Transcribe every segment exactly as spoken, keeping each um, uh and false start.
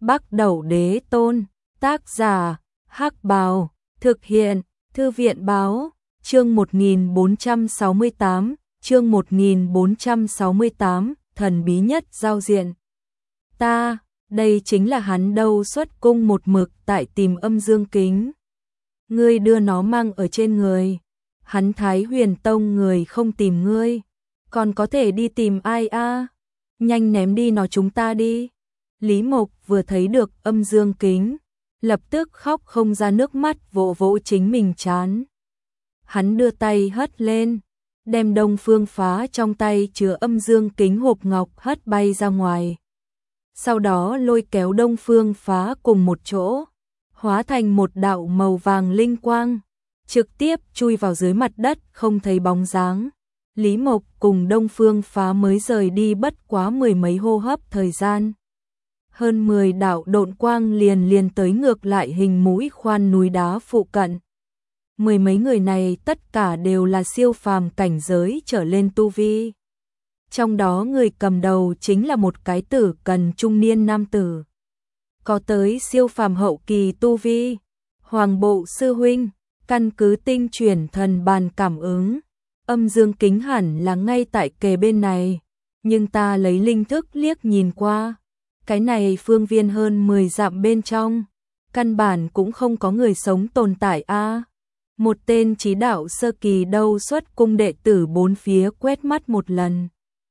Bắc Đẩu Đế Tôn, tác giả, Hắc Bào, thực hiện, Thư viện báo, chương một nghìn bốn trăm sáu mươi tám, chương một nghìn bốn trăm sáu mươi tám, thần bí nhất giao diện. Ta, đây chính là hắn đâu xuất cung một mực tại tìm âm dương kính. Ngươi đưa nó mang ở trên người. Hắn Thái Huyền Tông người không tìm ngươi, còn có thể đi tìm ai a? À? Nhanh ném đi nó chúng ta đi. Lý Mộc vừa thấy được âm dương kính, lập tức khóc không ra nước mắt, vỗ vỗ chính mình trán. Hắn đưa tay hất lên, đem Đông Phương Phá trong tay chứa âm dương kính hộp ngọc hất bay ra ngoài. Sau đó lôi kéo Đông Phương Phá cùng một chỗ, hóa thành một đạo màu vàng linh quang, trực tiếp chui vào dưới mặt đất không thấy bóng dáng. Lý Mộc cùng Đông Phương Phá mới rời đi bất quá mười mấy hô hấp thời gian. Hơn mười đạo độn quang liền liền tới ngược lại hình mũi khoan núi đá phụ cận. Mười mấy người này tất cả đều là siêu phàm cảnh giới trở lên tu vi. Trong đó người cầm đầu chính là một cái tử cần trung niên nam tử. Có tới siêu phàm hậu kỳ tu vi. Hoàng Bộ sư huynh, căn cứ tinh chuyển thần bàn cảm ứng, âm dương kính hẳn là ngay tại kề bên này, nhưng ta lấy linh thức liếc nhìn qua, cái này phương viên hơn mười dặm bên trong, căn bản cũng không có người sống tồn tại a. À, một tên chí đạo sơ kỳ đâu xuất cung đệ tử bốn phía quét mắt một lần.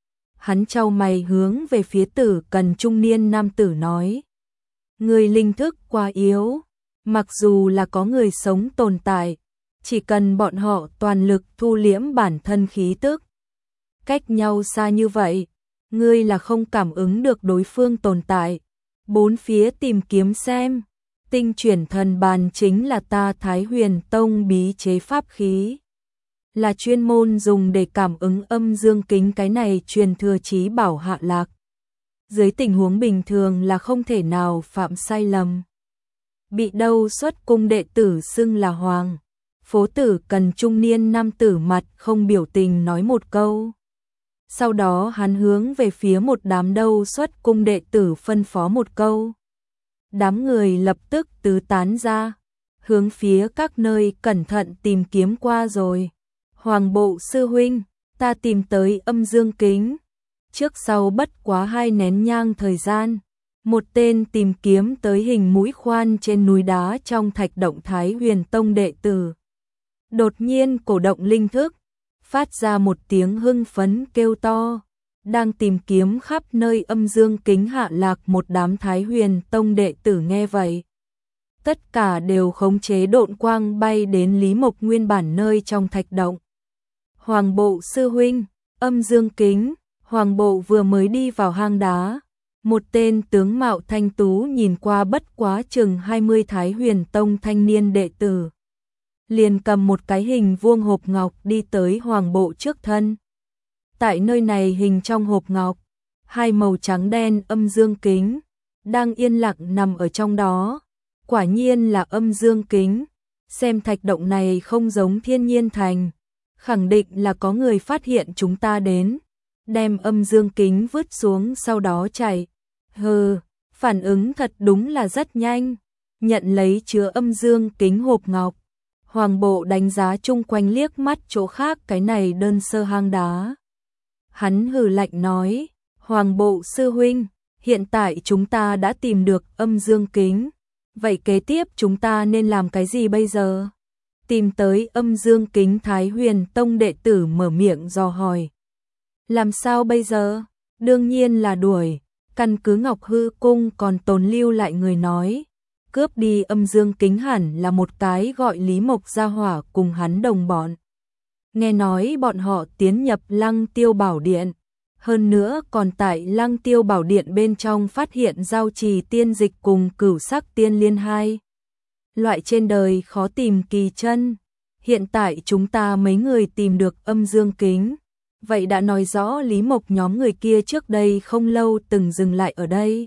Hắn chau mày hướng về phía tử cần trung niên nam tử nói: người linh thức quá yếu, mặc dù là có người sống tồn tại, chỉ cần bọn họ toàn lực thu liễm bản thân khí tức, cách nhau xa như vậy, ngươi là không cảm ứng được đối phương tồn tại. Bốn phía tìm kiếm xem, tinh chuyển thần bàn chính là ta Thái Huyền Tông bí chế pháp khí, là chuyên môn dùng để cảm ứng âm dương kính, cái này truyền thừa chí bảo hạ lạc. Dưới tình huống bình thường là không thể nào phạm sai lầm. Bị đâu xuất cung đệ tử xưng là Hoàng. Phố tử cần trung niên nam tử mặt không biểu tình nói một câu. Sau đó hắn hướng về phía một đám đâu xuất cung đệ tử phân phó một câu. Đám người lập tức tứ tán ra, hướng phía các nơi cẩn thận tìm kiếm qua rồi. Hoàng Bộ sư huynh, ta tìm tới âm dương kính. Trước sau bất quá hai nén nhang thời gian, một tên tìm kiếm tới hình mũi khoan trên núi đá trong thạch động Thái Huyền Tông đệ tử. Đột nhiên cổ động linh thức, phát ra một tiếng hưng phấn kêu to, đang tìm kiếm khắp nơi âm dương kính hạ lạc. Một đám Thái Huyền Tông đệ tử nghe vậy, tất cả đều khống chế độn quang bay đến Lý Mộc nguyên bản nơi trong thạch động. Hoàng Bộ sư huynh, âm dương kính. Hoàng Bộ vừa mới đi vào hang đá, một tên tướng mạo thanh tú nhìn qua bất quá chừng hai mươi Thái Huyền Tông thanh niên đệ tử, liền cầm một cái hình vuông hộp ngọc đi tới Hoàng Bộ trước thân. Tại nơi này hình trong hộp ngọc, hai màu trắng đen âm dương kính đang yên lặng nằm ở trong đó. Quả nhiên là âm dương kính, xem thạch động này không giống thiên nhiên thành, khẳng định là có người phát hiện chúng ta đến, đem âm dương kính vứt xuống sau đó chạy. Hừ, phản ứng thật đúng là rất nhanh. Nhận lấy chứa âm dương kính hộp ngọc, Hoàng Bộ đánh giá chung quanh liếc mắt chỗ khác cái này đơn sơ hang đá. Hắn hừ lạnh nói: Hoàng Bộ sư huynh, hiện tại chúng ta đã tìm được âm dương kính, vậy kế tiếp chúng ta nên làm cái gì bây giờ? Tìm tới âm dương kính, Thái Huyền Tông đệ tử mở miệng dò hỏi. Làm sao bây giờ? Đương nhiên là đuổi. Căn cứ Ngọc Hư Cung còn tồn lưu lại người nói, cướp đi âm dương kính hẳn là một cái gọi Lý Mộc gia hỏa cùng hắn đồng bọn. Nghe nói bọn họ tiến nhập Lăng Tiêu Bảo Điện, hơn nữa còn tại Lăng Tiêu Bảo Điện bên trong phát hiện giao trì tiên dịch cùng cửu sắc tiên liên hai. Loại trên đời khó tìm kỳ chân. Hiện tại chúng ta mấy người tìm được âm dương kính, vậy đã nói rõ Lý Mộc nhóm người kia trước đây không lâu từng dừng lại ở đây.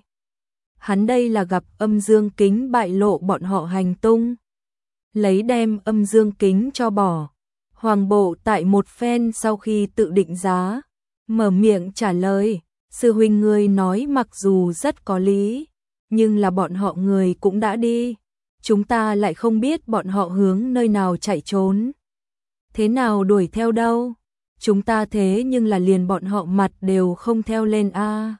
Hắn đây là gặp âm dương kính bại lộ bọn họ hành tung, lấy đem âm dương kính cho bỏ. Hoàng Bộ tại một phen sau khi tự định giá, mở miệng trả lời: sư huynh ngươi nói mặc dù rất có lý, nhưng là bọn họ người cũng đã đi, chúng ta lại không biết bọn họ hướng nơi nào chạy trốn. Thế nào đuổi theo đâu? Chúng ta thế nhưng là liền bọn họ mặt đều không theo lên a. À.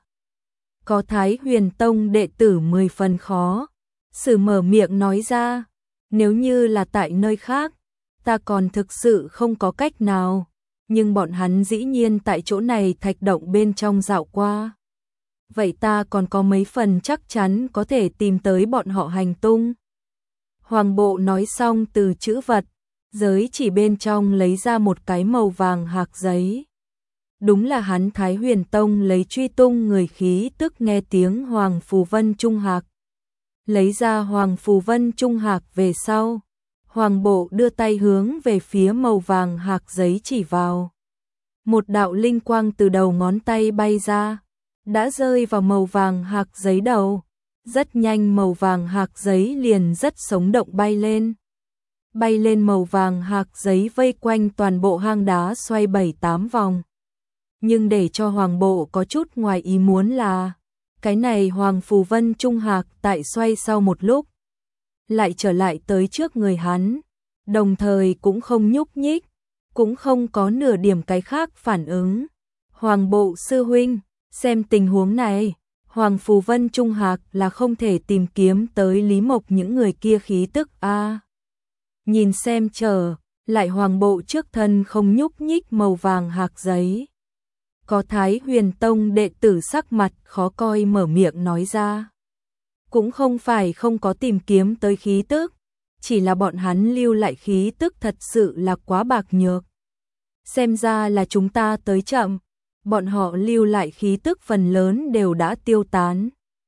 Có Thái Huyền Tông đệ tử mười phần khó, Sử mở miệng nói ra, nếu như là tại nơi khác, ta còn thực sự không có cách nào, nhưng bọn hắn dĩ nhiên tại chỗ này thạch động bên trong dạo qua. Vậy ta còn có mấy phần chắc chắn có thể tìm tới bọn họ hành tung. Hoàng Bộ nói xong từ chữ vật, giới chỉ bên trong lấy ra một cái màu vàng hạc giấy. Đúng là hắn Thái Huyền Tông lấy truy tung người khí tức nghe tiếng Hoàng Phù Vân Trung Hạc. Lấy ra Hoàng Phù Vân Trung Hạc về sau, Hoàng Bộ đưa tay hướng về phía màu vàng hạc giấy chỉ vào. Một đạo linh quang từ đầu ngón tay bay ra, đã rơi vào màu vàng hạc giấy đầu. Rất nhanh màu vàng hạc giấy liền rất sống động bay lên. Bay lên màu vàng hạc giấy vây quanh toàn bộ hang đá xoay bảy tám vòng. Nhưng để cho Hoàng Bộ có chút ngoài ý muốn là, cái này Hoàng Phù Vân Trung Hạc tại xoay sau một lúc, lại trở lại tới trước người hắn, đồng thời cũng không nhúc nhích, cũng không có nửa điểm cái khác phản ứng. Hoàng Bộ sư huynh, xem tình huống này, Hoàng Phù Vân Trung Hạc là không thể tìm kiếm tới Lý Mộc những người kia khí tức a. À. Nhìn xem chờ, lại Hoàng Bộ trước thân không nhúc nhích màu vàng hạc giấy. Có Thái Huyền Tông đệ tử sắc mặt khó coi mở miệng nói ra. Cũng không phải không có tìm kiếm tới khí tức, chỉ là bọn hắn lưu lại khí tức thật sự là quá bạc nhược. Xem ra là chúng ta tới chậm, bọn họ lưu lại khí tức phần lớn đều đã tiêu tán.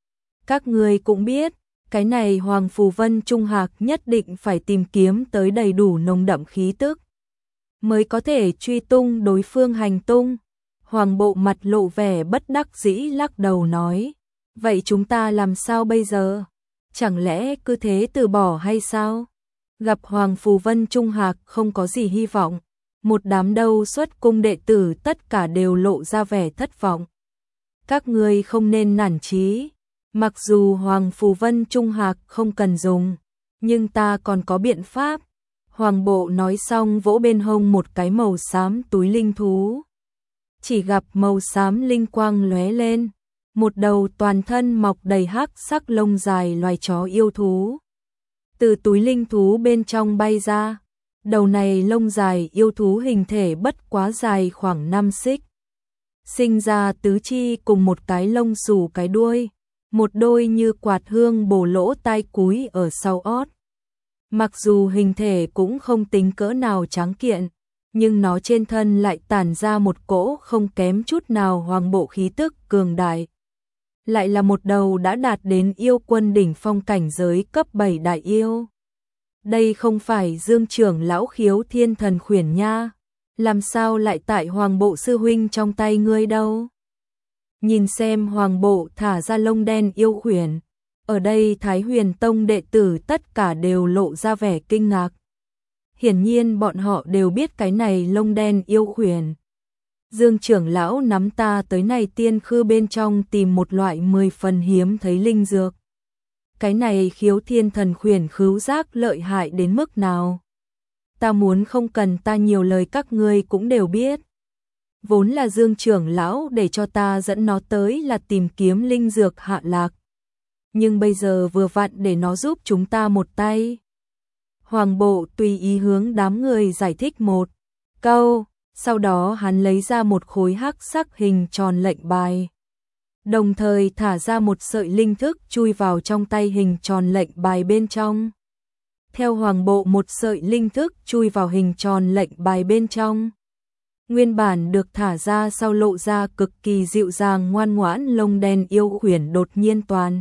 Các người cũng biết, cái này Hoàng Phù Vân Trung Hạc nhất định phải tìm kiếm tới đầy đủ nồng đậm khí tức, mới có thể truy tung đối phương hành tung. Hoàng Bộ mặt lộ vẻ bất đắc dĩ lắc đầu nói, vậy chúng ta làm sao bây giờ? Chẳng lẽ cứ thế từ bỏ hay sao? Gặp Hoàng Phù Vân Trung Hạc không có gì hy vọng, một đám đâu xuất cung đệ tử tất cả đều lộ ra vẻ thất vọng. Các ngươi không nên nản chí, mặc dù Hoàng Phù Vân Trung Hạc không cần dùng, nhưng ta còn có biện pháp. Hoàng Bộ nói xong vỗ bên hông một cái màu xám túi linh thú. Chỉ gặp màu xám linh quang lóe lên, một đầu toàn thân mọc đầy hắc sắc lông dài loài chó yêu thú. Từ túi linh thú bên trong bay ra, đầu này lông dài yêu thú hình thể bất quá dài khoảng năm xích. Sinh ra tứ chi cùng một cái lông xù cái đuôi, một đôi như quạt hương bổ lỗ tai cúi ở sau ót. Mặc dù hình thể cũng không tính cỡ nào tráng kiện, nhưng nó trên thân lại tản ra một cỗ không kém chút nào Hoàng Bộ khí tức cường đại. Lại là một đầu đã đạt đến yêu quân đỉnh phong cảnh giới cấp bảy đại yêu. Đây không phải Dương trưởng lão Khiếu Thiên Thần Khuyển nha, làm sao lại tại Hoàng Bộ sư huynh trong tay ngươi đâu? Nhìn xem Hoàng Bộ thả ra lông đen yêu khuyển, ở đây Thái Huyền Tông đệ tử tất cả đều lộ ra vẻ kinh ngạc. Hiển nhiên bọn họ đều biết cái này lông đen yêu khuyển. Dương trưởng lão nắm ta tới này tiên khư bên trong tìm một loại mười phần hiếm thấy linh dược. Cái này Khiếu Thiên Thần Khuyển khứu giác lợi hại đến mức nào? Ta muốn không cần ta nhiều lời các ngươi cũng đều biết. Vốn là Dương trưởng lão để cho ta dẫn nó tới là tìm kiếm linh dược hạ lạc. Nhưng bây giờ vừa vặn để nó giúp chúng ta một tay. Hoàng Bộ tùy ý hướng đám người giải thích một câu, sau đó hắn lấy ra một khối hắc sắc hình tròn lệnh bài. Đồng thời thả ra một sợi linh thức chui vào trong tay hình tròn lệnh bài bên trong. Theo Hoàng Bộ một sợi linh thức chui vào hình tròn lệnh bài bên trong. Nguyên bản được thả ra sau lộ ra cực kỳ dịu dàng ngoan ngoãn lông đen yêu khuyển đột nhiên toàn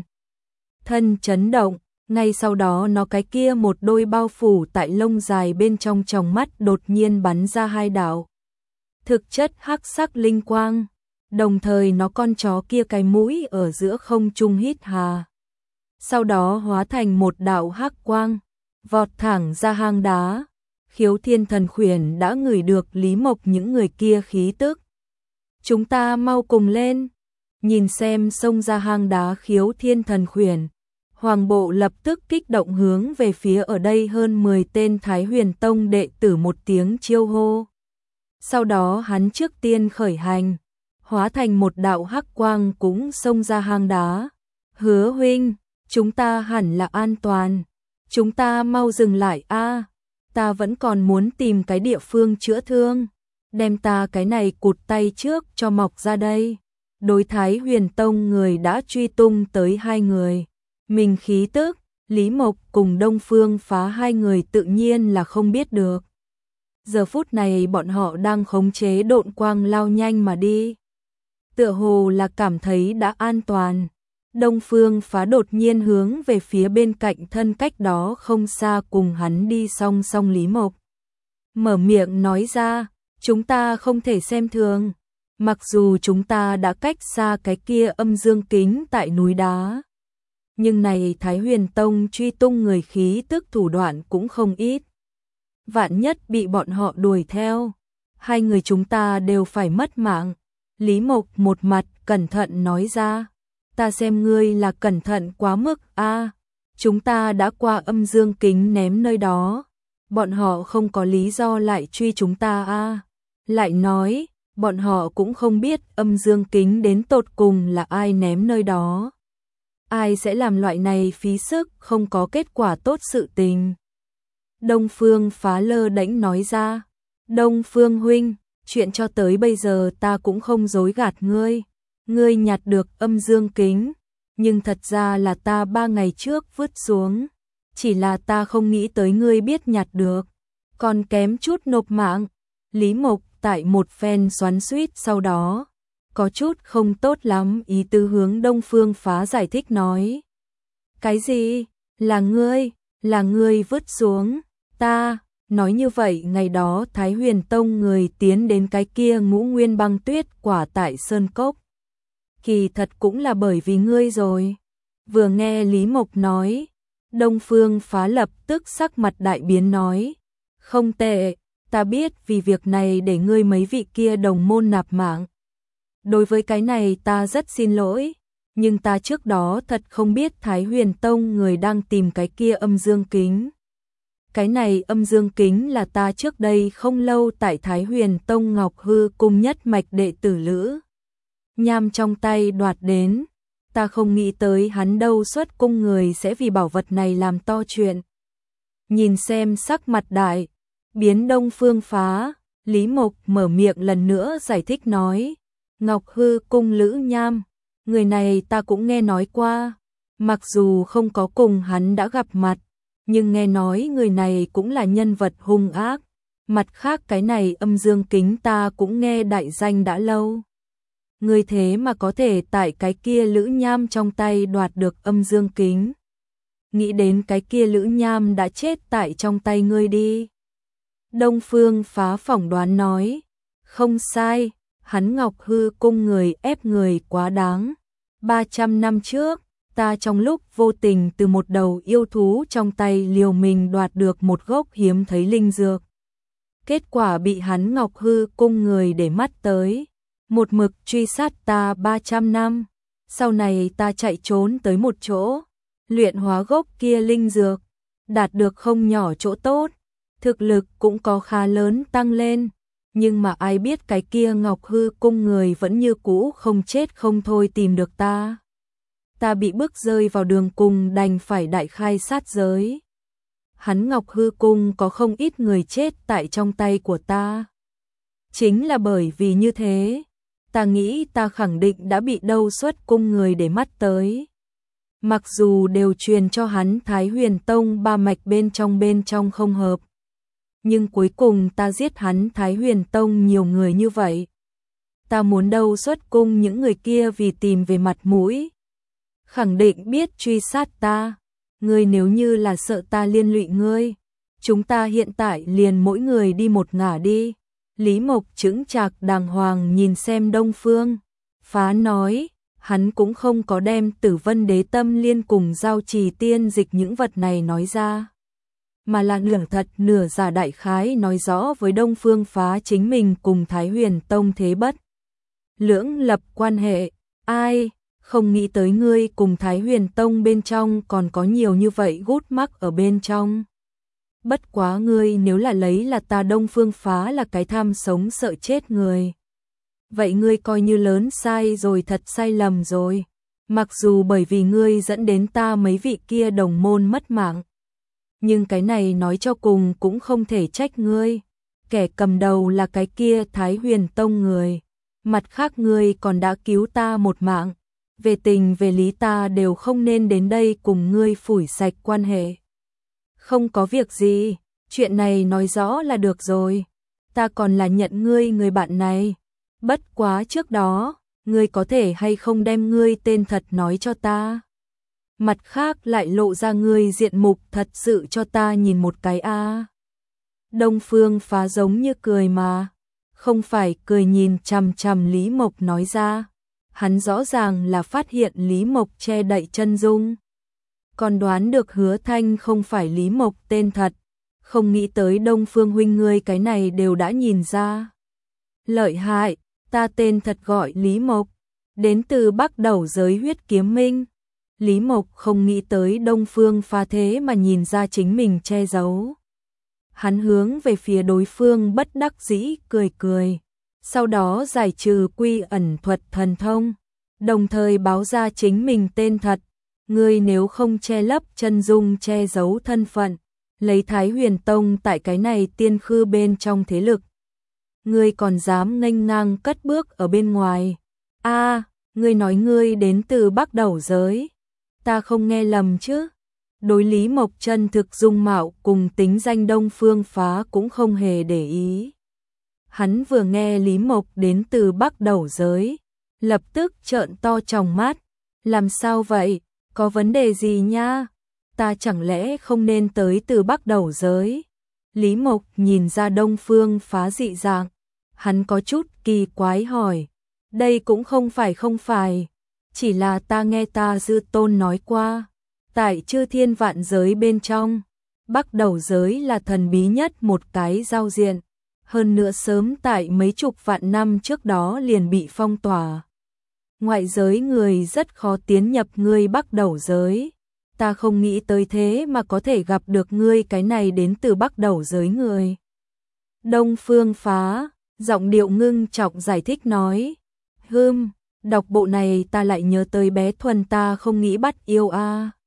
thân chấn động. Ngay sau đó nó cái kia một đôi bao phủ tại lông dài bên trong tròng mắt đột nhiên bắn ra hai đạo thực chất hắc sắc linh quang, đồng thời nó con chó kia cái mũi ở giữa không trung hít hà. Sau đó hóa thành một đạo hắc quang, vọt thẳng ra hang đá. Khiếu Thiên Thần Khuyển đã ngửi được Lý Mộc những người kia khí tức. Chúng ta mau cùng lên, nhìn xem xông ra hang đá Khiếu Thiên Thần Khuyển. Hoàng bộ lập tức kích động hướng về phía ở đây hơn mười tên Thái Huyền Tông đệ tử một tiếng chiêu hô. Sau đó hắn trước tiên khởi hành, hóa thành một đạo hắc quang cũng xông ra hang đá. Hứa huynh, chúng ta hẳn là an toàn. Chúng ta mau dừng lại a, ta vẫn còn muốn tìm cái địa phương chữa thương. Đem ta cái này cụt tay trước cho mọc ra đây. Đối Thái Huyền Tông người đã truy tung tới hai người. Mình khí tức, Lý Mộc cùng Đông Phương Phá hai người tự nhiên là không biết được. Giờ phút này bọn họ đang khống chế độn quang lao nhanh mà đi. Tựa hồ là cảm thấy đã an toàn. Đông Phương Phá đột nhiên hướng về phía bên cạnh thân cách đó không xa cùng hắn đi song song Lý Mộc. Mở miệng nói ra, chúng ta không thể xem thường. Mặc dù chúng ta đã cách xa cái kia âm dương kính tại núi đá. Nhưng này Thái Huyền Tông truy tung người khí tức thủ đoạn cũng không ít. Vạn nhất bị bọn họ đuổi theo, hai người chúng ta đều phải mất mạng. Lý Mộc một mặt cẩn thận nói ra, ta xem ngươi là cẩn thận quá mức a. Chúng ta đã qua âm dương kính ném nơi đó, bọn họ không có lý do lại truy chúng ta a. Lại nói, bọn họ cũng không biết âm dương kính đến tột cùng là ai ném nơi đó. Ai sẽ làm loại này phí sức không có kết quả tốt sự tình. Đông Phương Phá lơ đễnh nói ra, Đông Phương huynh, chuyện cho tới bây giờ ta cũng không dối gạt ngươi. Ngươi nhặt được âm dương kính, nhưng thật ra là ta ba ngày trước vứt xuống. Chỉ là ta không nghĩ tới ngươi biết nhặt được, còn kém chút nộp mạng. Lý Mộc tại một phen xoắn xuýt sau đó, có chút không tốt lắm ý tứ hướng Đông Phương Phá giải thích nói. Cái gì? Là ngươi, là ngươi vứt xuống, ta, nói như vậy ngày đó Thái Huyền Tông người tiến đến cái kia Ngũ Nguyên Băng Tuyết quả tại Sơn Cốc. Kỳ thật cũng là bởi vì ngươi rồi. Vừa nghe Lý Mộc nói, Đông Phương Phá lập tức sắc mặt đại biến nói, không tệ, ta biết vì việc này để ngươi mấy vị kia đồng môn nạp mạng. Đối với cái này ta rất xin lỗi, nhưng ta trước đó thật không biết Thái Huyền Tông người đang tìm cái kia âm dương kính. Cái này âm dương kính là ta trước đây không lâu tại Thái Huyền Tông Ngọc Hư cung nhất mạch đệ tử Lữ Nham trong tay đoạt đến. Ta không nghĩ tới hắn đâu xuất cung người sẽ vì bảo vật này làm to chuyện. Nhìn xem sắc mặt đại biến Đông Phương Phá, Lý Mộc mở miệng lần nữa giải thích nói, Ngọc Hư cung Lữ Nham, người này ta cũng nghe nói qua, mặc dù không có cùng hắn đã gặp mặt, nhưng nghe nói người này cũng là nhân vật hung ác. Mặt khác cái này âm dương kính ta cũng nghe đại danh đã lâu. Người thế mà có thể tại cái kia Lữ Nham trong tay đoạt được âm dương kính. Nghĩ đến cái kia Lữ Nham đã chết tại trong tay ngươi đi. Đông Phương Phá phỏng đoán nói, không sai, hắn Ngọc Hư cung người ép người quá đáng. ba trăm năm trước, ta trong lúc vô tình từ một đầu yêu thú trong tay liều mình đoạt được một gốc hiếm thấy linh dược. Kết quả bị hắn Ngọc Hư cung người để mắt tới, một mực truy sát ta ba trăm năm. Sau này ta chạy trốn tới một chỗ, luyện hóa gốc kia linh dược, đạt được không nhỏ chỗ tốt, thực lực cũng có khá lớn tăng lên. Nhưng mà ai biết cái kia Ngọc Hư cung người vẫn như cũ không chết không thôi tìm được ta. Ta bị bức rơi vào đường cùng đành phải đại khai sát giới. Hắn Ngọc Hư cung có không ít người chết tại trong tay của ta. Chính là bởi vì như thế, ta nghĩ ta khẳng định đã bị đâu xuất cung người để mắt tới. Mặc dù đều truyền cho hắn Thái Huyền Tông ba mạch bên trong bên trong không hợp, nhưng cuối cùng ta giết hắn Thái Huyền Tông nhiều người như vậy. Ta muốn đâu xuất cung những người kia vì tìm về mặt mũi, khẳng định biết truy sát ta. Ngươi nếu như là sợ ta liên lụy ngươi, chúng ta hiện tại liền mỗi người đi một ngả đi. Lý Mộc chững chạc đàng hoàng nhìn xem Đông Phương Phá nói, hắn cũng không có đem Tử Vân Đế Tâm Liên cùng Giao Trì Tiên Dịch những vật này nói ra, mà là nửa thật nửa giả đại khái nói rõ với Đông Phương Phá chính mình cùng Thái Huyền Tông thế bất lưỡng lập quan hệ. Ai, Không nghĩ tới ngươi cùng Thái Huyền Tông bên trong còn có nhiều như vậy gút mắc ở bên trong. Bất quá ngươi nếu là lấy là ta Đông Phương Phá là cái tham sống sợ chết người. Vậy ngươi coi như lớn sai rồi, thật sai lầm rồi. Mặc dù bởi vì ngươi dẫn đến ta mấy vị kia đồng môn mất mạng. Nhưng cái này nói cho cùng cũng không thể trách ngươi. Kẻ cầm đầu là cái kia Thái Huyền Tông người. Mặt khác ngươi còn đã cứu ta một mạng. Về tình về lý ta đều không nên đến đây cùng ngươi phủi sạch quan hệ. Không có việc gì, chuyện này nói rõ là được rồi. Ta còn là nhận ngươi người bạn này. Bất quá trước đó, ngươi có thể hay không đem ngươi tên thật nói cho ta. Mặt khác lại lộ ra ngươi diện mục thật sự cho ta nhìn một cái a. À. Đông Phương Phá giống như cười mà, không phải cười, nhìn chằm chằm Lý Mộc nói ra. Hắn rõ ràng là phát hiện Lý Mộc che đậy chân dung. Còn đoán được Hứa Thanh không phải Lý Mộc tên thật, không nghĩ tới Đông Phương huynh ngươi cái này đều đã nhìn ra. Lợi hại, ta tên thật gọi Lý Mộc, đến từ Bắc Đầu giới Huyết Kiếm Minh. Lý Mộc không nghĩ tới Đông Phương Phá thế mà nhìn ra chính mình che giấu. Hắn hướng về phía đối phương bất đắc dĩ cười cười, sau đó giải trừ quy ẩn thuật thần thông, đồng thời báo ra chính mình tên thật. Ngươi nếu không che lấp chân dung, che giấu thân phận, lấy Thái Huyền Tông tại cái này tiên khư bên trong thế lực, ngươi còn dám nghênh ngang cất bước ở bên ngoài. A, à, ngươi nói ngươi đến từ Bắc Đầu giới, ta không nghe lầm chứ? Đối Lý Mộc chân thực dung mạo cùng tính danh Đông Phương Phá cũng không hề để ý. Hắn vừa nghe Lý Mộc đến từ Bắc Đầu giới, lập tức trợn to tròng mắt. Làm sao vậy? Có vấn đề gì nha? Ta chẳng lẽ không nên tới từ Bắc Đầu giới? Lý Mộc nhìn ra Đông Phương Phá dị dạng, hắn có chút kỳ quái hỏi. Đây cũng không phải không phải, chỉ là ta nghe ta Dư Tôn nói qua, tại Chư Thiên Vạn giới bên trong, Bắc Đầu giới là thần bí nhất một cái giao diện, hơn nữa sớm tại mấy chục vạn năm trước đó liền bị phong tỏa. Ngoại giới người rất khó tiến nhập ngươi Bắc Đầu giới. Ta không nghĩ tới thế mà có thể gặp được ngươi cái này đến từ Bắc Đầu giới người. Đông Phương Phá, giọng điệu ngưng trọng giải thích nói. Hừm, đọc bộ này ta lại nhớ tới bé Thuần ta không nghĩ bắt yêu a. À.